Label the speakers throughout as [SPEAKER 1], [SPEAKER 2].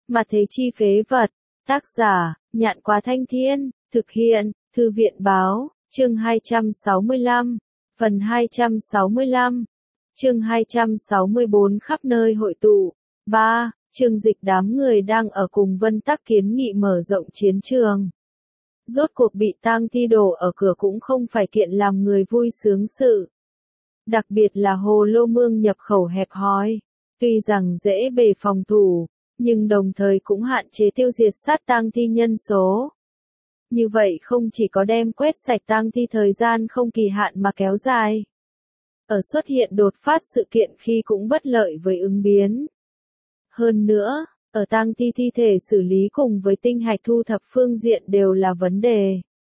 [SPEAKER 1] Mà thế chi phế vật. Tác giả, Nhạn Quá Thanh Thiên, thực hiện, Thư viện Báo, chương 265, phần 265, chương 264 khắp nơi hội tụ. 3. Trương Dịch đám người đang ở cùng Vân Tắc kiến nghị mở rộng chiến trường. Rốt cuộc bị tang thi đổ ở cửa cũng không phải kiện làm người vui sướng sự. Đặc biệt là Hồ Lô Mương nhập khẩu hẹp hòi, tuy rằng dễ bề phòng thủ, nhưng đồng thời cũng hạn chế tiêu diệt sát tang thi nhân số. Như vậy không chỉ có đem quét sạch tang thi thời gian không kỳ hạn mà kéo dài. Ở xuất hiện đột phát sự kiện khi cũng bất lợi với ứng biến. Hơn nữa, ở tang thi thi thể xử lý cùng với tinh hạch thu thập phương diện đều là vấn đề.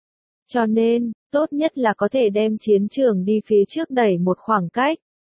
[SPEAKER 1] Cho nên, tốt nhất là có thể đem chiến trường đi phía trước đẩy một khoảng cách.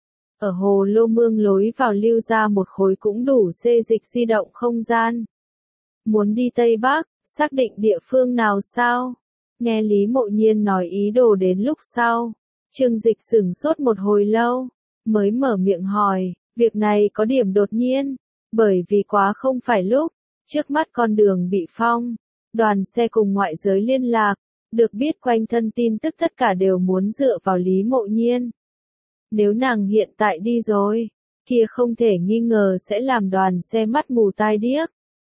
[SPEAKER 1] Ở Hồ Lô Mương lối vào lưu ra một khối cũng đủ xê dịch di động không gian. Muốn đi Tây Bắc, xác định địa phương nào sao? Nghe Lý Mộ Nhiên nói ý đồ đến lúc sau. Trương Dịch sửng sốt một hồi lâu, mới mở miệng hỏi, việc này có điểm đột nhiên, bởi vì quá không phải lúc, trước mắt con đường bị phong, đoàn xe cùng ngoại giới liên lạc, được biết quanh thân tin tức tất cả đều muốn dựa vào Lý Mộ Nhiên. Nếu nàng hiện tại đi rồi, kia không thể nghi ngờ sẽ làm đoàn xe mắt mù tai điếc.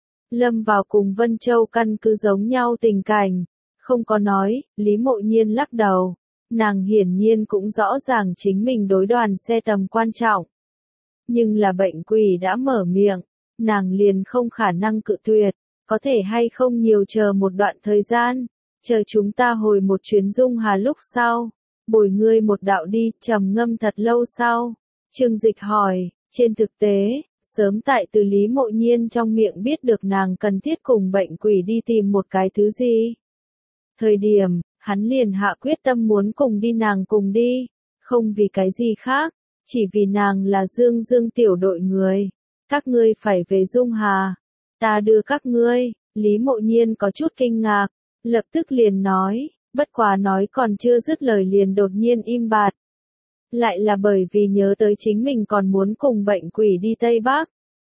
[SPEAKER 1] Lâm vào cùng Vân Châu căn cứ giống nhau tình cảnh, không có nói, Lý Mộ Nhiên lắc đầu. Nàng hiển nhiên cũng rõ ràng chính mình đối đoàn xe tầm quan trọng. Nhưng là bệnh quỷ đã mở miệng, nàng liền không khả năng cự tuyệt, có thể hay không nhiều chờ một đoạn thời gian, chờ chúng ta hồi một chuyến Dung Hà lúc sau, bồi ngươi một đạo đi, trầm ngâm thật lâu sau. Trương Dịch hỏi, trên thực tế, sớm tại từ Lý Mộ Nhiên trong miệng biết được nàng cần thiết cùng bệnh quỷ đi tìm một cái thứ gì. Thời điểm, hắn liền hạ quyết tâm muốn cùng đi nàng cùng đi, không vì cái gì khác, chỉ vì nàng là Dương Dương tiểu đội người. Các ngươi phải về Dung Hà, ta đưa các ngươi. Lý Mộ Nhiên có chút kinh ngạc, lập tức liền nói, bất quá nói còn chưa dứt lời liền đột nhiên im bặt. Lại là bởi vì nhớ tới chính mình còn muốn cùng bệnh quỷ đi Tây Bắc.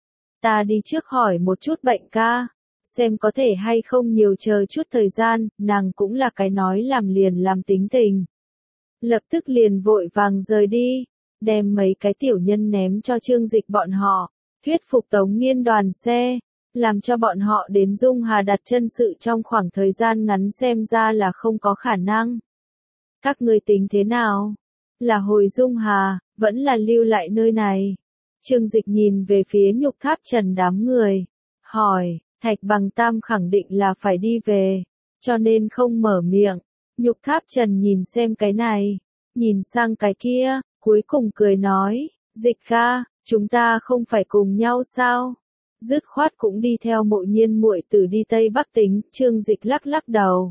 [SPEAKER 1] Ta đi trước hỏi một chút bệnh ca, xem có thể hay không nhiều chờ chút thời gian, nàng cũng là cái nói làm liền làm tính tình. Lập tức liền vội vàng rời đi, đem mấy cái tiểu nhân ném cho Trương Dịch bọn họ, thuyết phục Tống Nghiên đoàn xe, làm cho bọn họ đến Dung Hà đặt chân sự trong khoảng thời gian ngắn xem ra là không có khả năng. Các ngươi tính thế nào? Là hồi Dung Hà, vẫn là lưu lại nơi này? Trương Dịch nhìn về phía Nhục Tháp Trần đám người, hỏi. Thạch Bằng Tam khẳng định là phải đi về, cho nên không mở miệng. Nhục Tháp Trần nhìn xem cái này, nhìn sang cái kia, cuối cùng cười nói, Dịch ca, chúng ta không phải cùng nhau sao? Dứt khoát cũng đi theo Mộ Nhiên muội tử đi Tây Bắc tính. Trương Dịch lắc lắc đầu.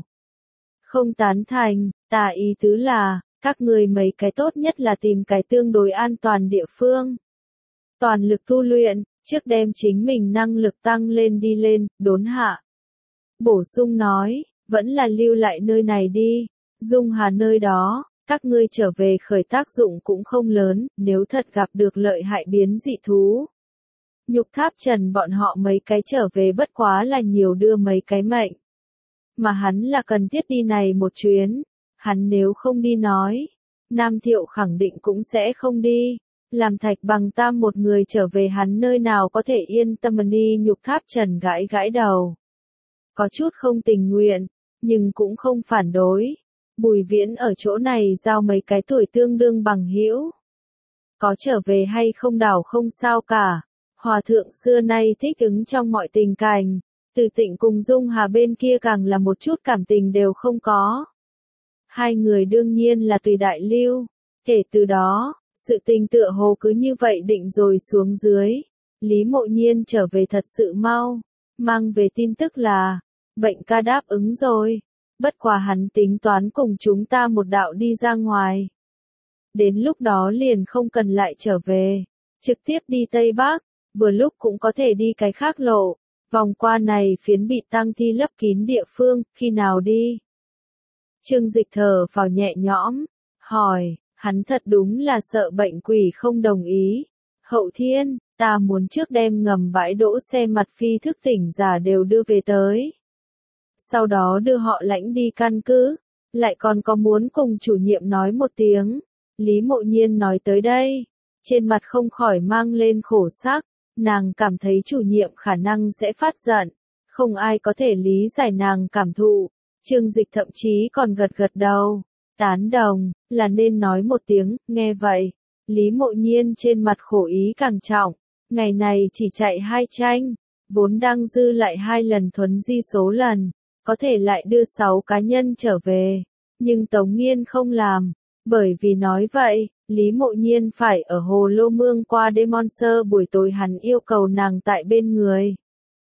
[SPEAKER 1] Không tán thành, ta ý tứ là, các người mấy cái tốt nhất là tìm cái tương đối an toàn địa phương. Toàn lực tu luyện. Trước đem chính mình năng lực tăng lên đi lên, đốn hạ. Bổ sung nói, vẫn là lưu lại nơi này đi, Dung Hà nơi đó, các ngươi trở về khởi tác dụng cũng không lớn, nếu thật gặp được lợi hại biến dị thú. Nhục Tháp Trần bọn họ mấy cái trở về bất quá là nhiều đưa mấy cái mệnh. Mà hắn là cần thiết đi này một chuyến, hắn nếu không đi nói, Nam Thiệu khẳng định cũng sẽ không đi. Làm Thạch Bằng Tam một người trở về hắn nơi nào có thể yên tâm đi. Nhục Tháp Trần gãi gãi đầu. Có chút không tình nguyện, nhưng cũng không phản đối. Bùi Viễn ở chỗ này giao mấy cái tuổi tương đương bằng hữu. Có trở về hay không đảo không sao cả. Hòa thượng xưa nay thích ứng trong mọi tình cảnh. Từ Tịnh cùng Dung Hà bên kia càng là một chút cảm tình đều không có. Hai người đương nhiên là tùy đại lưu. Kể từ đó, sự tình tựa hồ cứ như vậy định rồi xuống dưới. Lý Mộ Nhiên trở về thật sự mau. Mang về tin tức là, bệnh ca đáp ứng rồi. Bất quá hắn tính toán cùng chúng ta một đạo đi ra ngoài. Đến lúc đó liền không cần lại trở về. Trực tiếp đi Tây Bắc, vừa lúc cũng có thể đi cái khác lộ. Vòng qua này phiến bị tang thi lấp kín địa phương, khi nào đi? Trương Dịch thở phào nhẹ nhõm, hỏi. Hắn thật đúng là sợ bệnh quỷ không đồng ý. Hậu Thiên, ta muốn trước đem ngầm bãi đỗ xe mặt phi thức tỉnh giả đều đưa về tới. Sau đó đưa họ lãnh đi căn cứ, lại còn có muốn cùng chủ nhiệm nói một tiếng. Lý Mộ Nhiên nói tới đây, trên mặt không khỏi mang lên khổ sắc, nàng cảm thấy chủ nhiệm khả năng sẽ phát giận, không ai có thể lý giải nàng cảm thụ. Trương Dịch thậm chí còn gật gật đầu, tán đồng, là nên nói một tiếng. Nghe vậy, Lý Mộ Nhiên trên mặt khổ ý càng trọng, ngày này chỉ chạy 2 tranh, vốn đang dư lại 2 lần thuấn di số lần, có thể lại đưa 6 cá nhân trở về, nhưng Tống Nghiên không làm, bởi vì nói vậy, Lý Mộ Nhiên phải ở Hồ Lô Mương qua đêm Monster buổi tối hắn yêu cầu nàng tại bên người.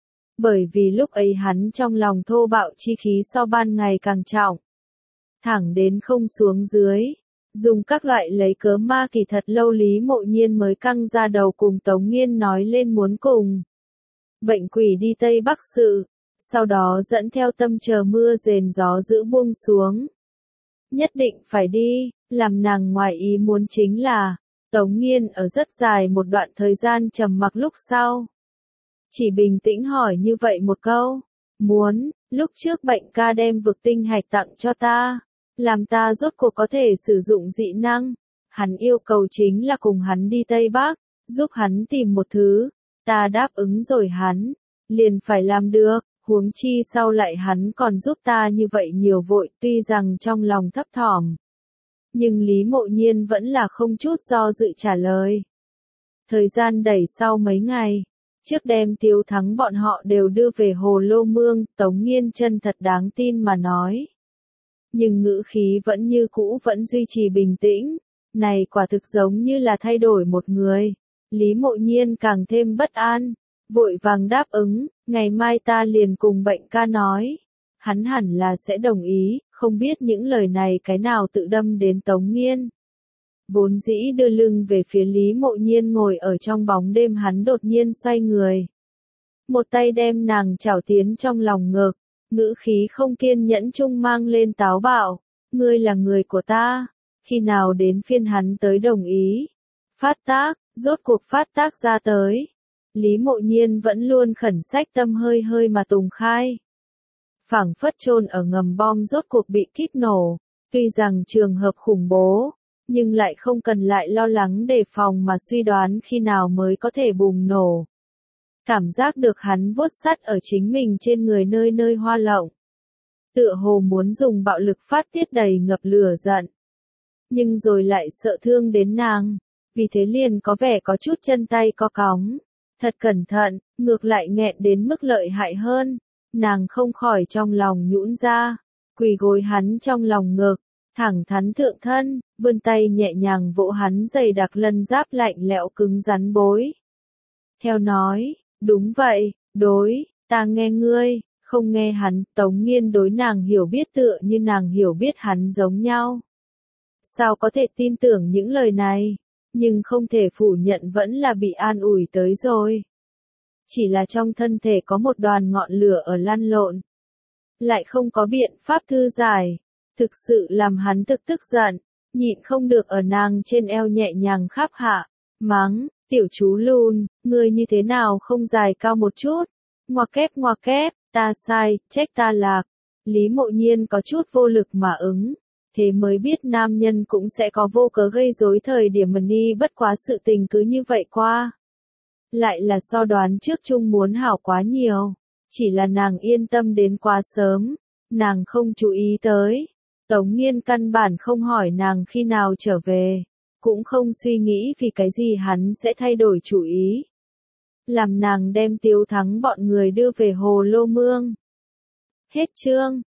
[SPEAKER 1] Bởi vì lúc ấy hắn trong lòng thô bạo chi khí so ban ngày càng trọng. Thẳng đến không xuống dưới, dùng các loại lấy cớ ma kỳ thật lâu Lý Mộ Nhiên mới căng ra đầu cùng Tống Nghiên nói lên muốn cùng bệnh quỷ đi Tây Bắc sự, sau đó dẫn theo tâm chờ mưa rền gió dữ buông xuống. Nhất định phải đi, làm nàng ngoài ý muốn chính là, Tống Nghiên ở rất dài một đoạn thời gian trầm mặc lúc sau. Chỉ bình tĩnh hỏi như vậy một câu, muốn, lúc trước bệnh ca đem vực tinh hạch tặng cho ta, làm ta rốt cuộc có thể sử dụng dị năng. Hắn yêu cầu chính là cùng hắn đi Tây Bắc, giúp hắn tìm một thứ, ta đáp ứng rồi hắn, liền phải làm được, huống chi sau lại hắn còn giúp ta như vậy nhiều vội, tuy rằng trong lòng thấp thỏm. Nhưng Lý Mộ Nhiên vẫn là không chút do dự trả lời. Thời gian đẩy sau mấy ngày, trước đêm Tiếu Thắng bọn họ đều đưa về Hồ Lô Mương, Tống Nghiên chân thật đáng tin mà nói. Nhưng ngữ khí vẫn như cũ vẫn duy trì bình tĩnh, này quả thực giống như là thay đổi một người. Lý Mộ Nhiên càng thêm bất an, vội vàng đáp ứng, ngày mai ta liền cùng bệnh ca nói. Hắn hẳn là sẽ đồng ý, không biết những lời này cái nào tự đâm đến Tống Nghiên. Vốn dĩ đưa lưng về phía Lý Mộ Nhiên ngồi ở trong bóng đêm hắn đột nhiên xoay người. Một tay đem nàng chảo tiến trong lòng ngực, ngữ khí không kiên nhẫn chung mang lên táo bạo. Ngươi là người của ta, khi nào đến phiên hắn tới đồng ý. Phát tác, rốt cuộc phát tác ra tới. Lý Mộ Nhiên vẫn luôn khẩn sách tâm hơi hơi mà tùng khai. Phảng phất chôn ở ngầm bom rốt cuộc bị kíp nổ, tuy rằng trường hợp khủng bố, nhưng lại không cần lại lo lắng đề phòng mà suy đoán khi nào mới có thể bùng nổ. Cảm giác được hắn vuốt sắt ở chính mình trên người nơi nơi hoa lộng. Tựa hồ muốn dùng bạo lực phát tiết đầy ngập lửa giận. Nhưng rồi lại sợ thương đến nàng, vì thế liền có vẻ có chút chân tay co cóng. Thật cẩn thận, ngược lại nghẹn đến mức lợi hại hơn. Nàng không khỏi trong lòng nhũn ra, quỳ gối hắn trong lòng ngực, thẳng thắn thượng thân, vươn tay nhẹ nhàng vỗ hắn dày đặc lân giáp lạnh lẽo cứng rắn bối. Theo nói, đúng vậy, đối, ta nghe ngươi, không nghe hắn. Tống Nghiên đối nàng hiểu biết tựa như nàng hiểu biết hắn giống nhau. Sao có thể tin tưởng những lời này, nhưng không thể phủ nhận vẫn là bị an ủi tới rồi. Chỉ là trong thân thể có một đoàn ngọn lửa ở lăn lộn. Lại không có biện pháp thư giải. Thực sự làm hắn thực tức giận. Nhịn không được ở nàng trên eo nhẹ nhàng khắp hạ. Mắng, tiểu chú lùn, ngươi như thế nào không dài cao một chút. Ngoa kép, ta sai, trách ta lạc. Lý Mộ Nhiên có chút vô lực mà ứng. Thế mới biết nam nhân cũng sẽ có vô cớ gây rối thời điểm mình đi, bất quá sự tình cứ như vậy qua. Lại là so đoán trước chung muốn hảo quá nhiều, chỉ là nàng yên tâm đến quá sớm, nàng không chú ý tới. Tống Nghiên căn bản không hỏi nàng khi nào trở về, cũng không suy nghĩ vì cái gì hắn sẽ thay đổi chủ ý. Làm nàng đem Tiếu Thắng bọn người đưa về Hồ Lô Mương. Hết chương.